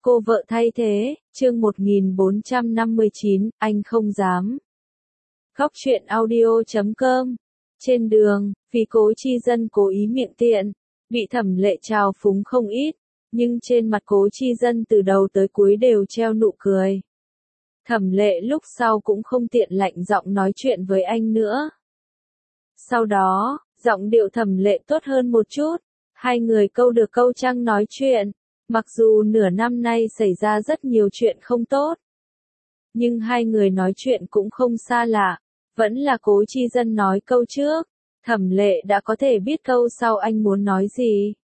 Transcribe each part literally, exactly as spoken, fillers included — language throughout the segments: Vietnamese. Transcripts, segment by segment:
Cô vợ thay thế, chương một nghìn bốn trăm năm mươi chín, anh không dám. Góc truyện audio chấm com. Trên đường, vì Cố Chi Dân cố ý miệng tiện, bị Thẩm Lệ trào phúng không ít, nhưng trên mặt Cố Chi Dân từ đầu tới cuối đều treo nụ cười. Thẩm Lệ lúc sau cũng không tiện lạnh giọng nói chuyện với anh nữa. Sau đó, giọng điệu Thẩm Lệ tốt hơn một chút, hai người câu được câu trăng nói chuyện. Mặc dù nửa năm nay xảy ra rất nhiều chuyện không tốt, nhưng hai người nói chuyện cũng không xa lạ, vẫn là Cố Chi Dân nói câu trước, Thẩm Lệ đã có thể biết câu sau anh muốn nói gì.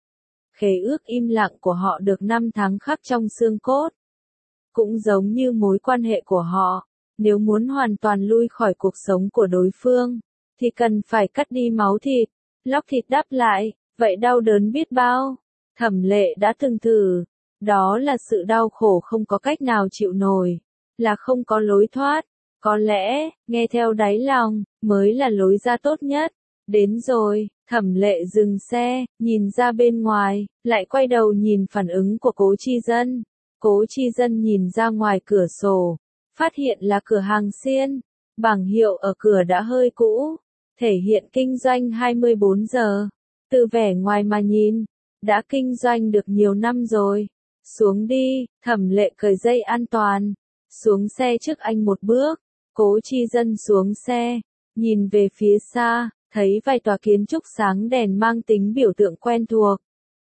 Khế ước im lặng của họ được năm tháng khắc trong xương cốt. Cũng giống như mối quan hệ của họ, nếu muốn hoàn toàn lui khỏi cuộc sống của đối phương, thì cần phải cắt đi máu thịt, lóc thịt đắp lại, vậy đau đớn biết bao. Thẩm Lệ đã từng thử, đó là sự đau khổ không có cách nào chịu nổi, là không có lối thoát, có lẽ, nghe theo đáy lòng, mới là lối ra tốt nhất. Đến rồi, Thẩm Lệ dừng xe, nhìn ra bên ngoài, lại quay đầu nhìn phản ứng của Cố Chi Dân. Cố Chi Dân nhìn ra ngoài cửa sổ, phát hiện là cửa hàng xiên, bảng hiệu ở cửa đã hơi cũ, thể hiện kinh doanh hai mươi bốn giờ, từ vẻ ngoài mà nhìn, đã kinh doanh được nhiều năm rồi. Xuống đi, Thẩm Lệ cởi dây an toàn, xuống xe trước anh một bước. Cố Chi Dân xuống xe, nhìn về phía xa, thấy vài tòa kiến trúc sáng đèn mang tính biểu tượng quen thuộc.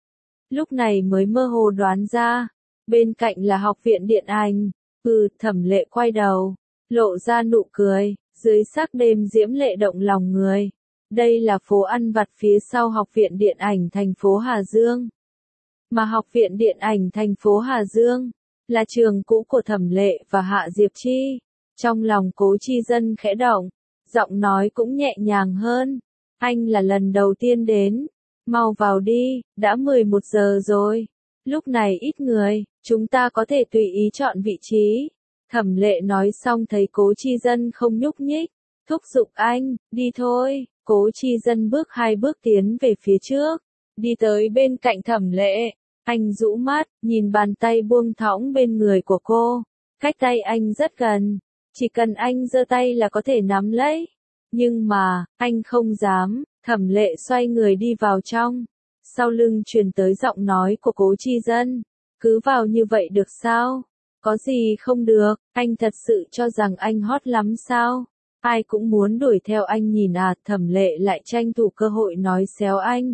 Lúc này mới mơ hồ đoán ra, bên cạnh là học viện điện ảnh. Ừ, Thẩm Lệ quay đầu, lộ ra nụ cười, dưới sắc đêm diễm lệ động lòng người. Đây là phố ăn vặt phía sau học viện điện ảnh thành phố Hà Dương. Mà học viện điện ảnh thành phố Hà Dương là trường cũ của Thẩm Lệ và Hạ Diệp Chi. Trong lòng Cố Chi Dân khẽ động, giọng nói cũng nhẹ nhàng hơn. Anh là lần đầu tiên đến, mau vào đi, đã mười một giờ rồi. Lúc này ít người, chúng ta có thể tùy ý chọn vị trí. Thẩm Lệ nói xong thấy Cố Chi Dân không nhúc nhích, thúc giục anh, đi thôi. Cố Chi Dân bước hai bước tiến về phía trước, đi tới bên cạnh Thẩm Lệ. Anh rũ mắt, nhìn bàn tay buông thõng bên người của cô. Cách tay anh rất gần, chỉ cần anh giơ tay là có thể nắm lấy. Nhưng mà, anh không dám. Thẩm Lệ xoay người đi vào trong. Sau lưng truyền tới giọng nói của Cố Chi Dân. Cứ vào như vậy được sao? Có gì không được, anh thật sự cho rằng anh hot lắm sao? Ai cũng muốn đuổi theo anh nhìn à. Thẩm Lệ lại tranh thủ cơ hội nói xéo anh.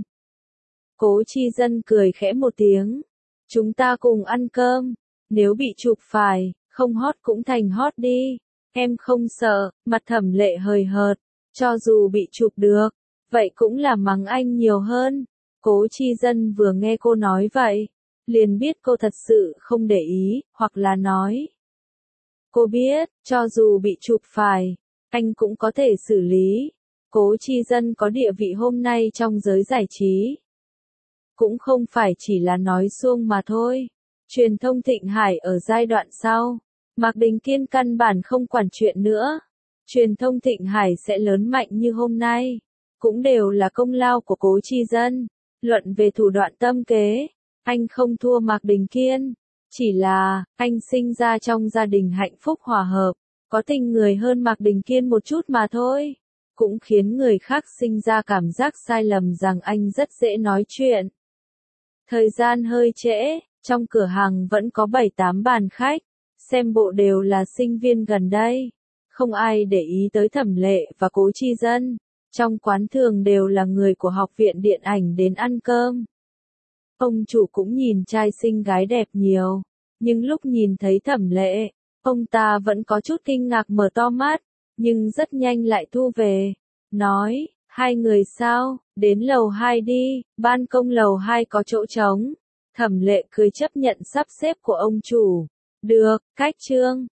Cố Chi Dân cười khẽ một tiếng. Chúng ta cùng ăn cơm. Nếu bị chụp phải, không hot cũng thành hot đi. Em không sợ. Mặt Thẩm Lệ hời hợt. Cho dù bị chụp được, vậy cũng là mắng anh nhiều hơn. Cố Chi Dân vừa nghe cô nói vậy, liền biết cô thật sự không để ý, hoặc là nói. Cô biết, cho dù bị chụp phải, anh cũng có thể xử lý. Cố Chi Dân có địa vị hôm nay trong giới giải trí. Cũng không phải chỉ là nói suông mà thôi. Truyền thông Thịnh Hải ở giai đoạn sau, Mạc Đình Kiên căn bản không quản chuyện nữa. Truyền thông Thịnh Hải sẽ lớn mạnh như hôm nay, cũng đều là công lao của Cố Chi Dân. Luận về thủ đoạn tâm kế, anh không thua Mạc Đình Kiên. Chỉ là, anh sinh ra trong gia đình hạnh phúc hòa hợp, có tình người hơn Mạc Đình Kiên một chút mà thôi. Cũng khiến người khác sinh ra cảm giác sai lầm rằng anh rất dễ nói chuyện. Thời gian hơi trễ, trong cửa hàng vẫn có bảy tám bàn khách, xem bộ đều là sinh viên gần đây. Không ai để ý tới Thẩm Lệ và Cố Chi Dân. Trong quán thường đều là người của học viện điện ảnh đến ăn cơm. Ông chủ cũng nhìn trai xinh gái đẹp nhiều, nhưng lúc nhìn thấy Thẩm Lệ, ông ta vẫn có chút kinh ngạc mở to mắt, nhưng rất nhanh lại thu về. Nói, hai người sao, đến lầu hai đi, ban công lầu hai có chỗ trống. Thẩm Lệ cười chấp nhận sắp xếp của ông chủ. Được, cách trương,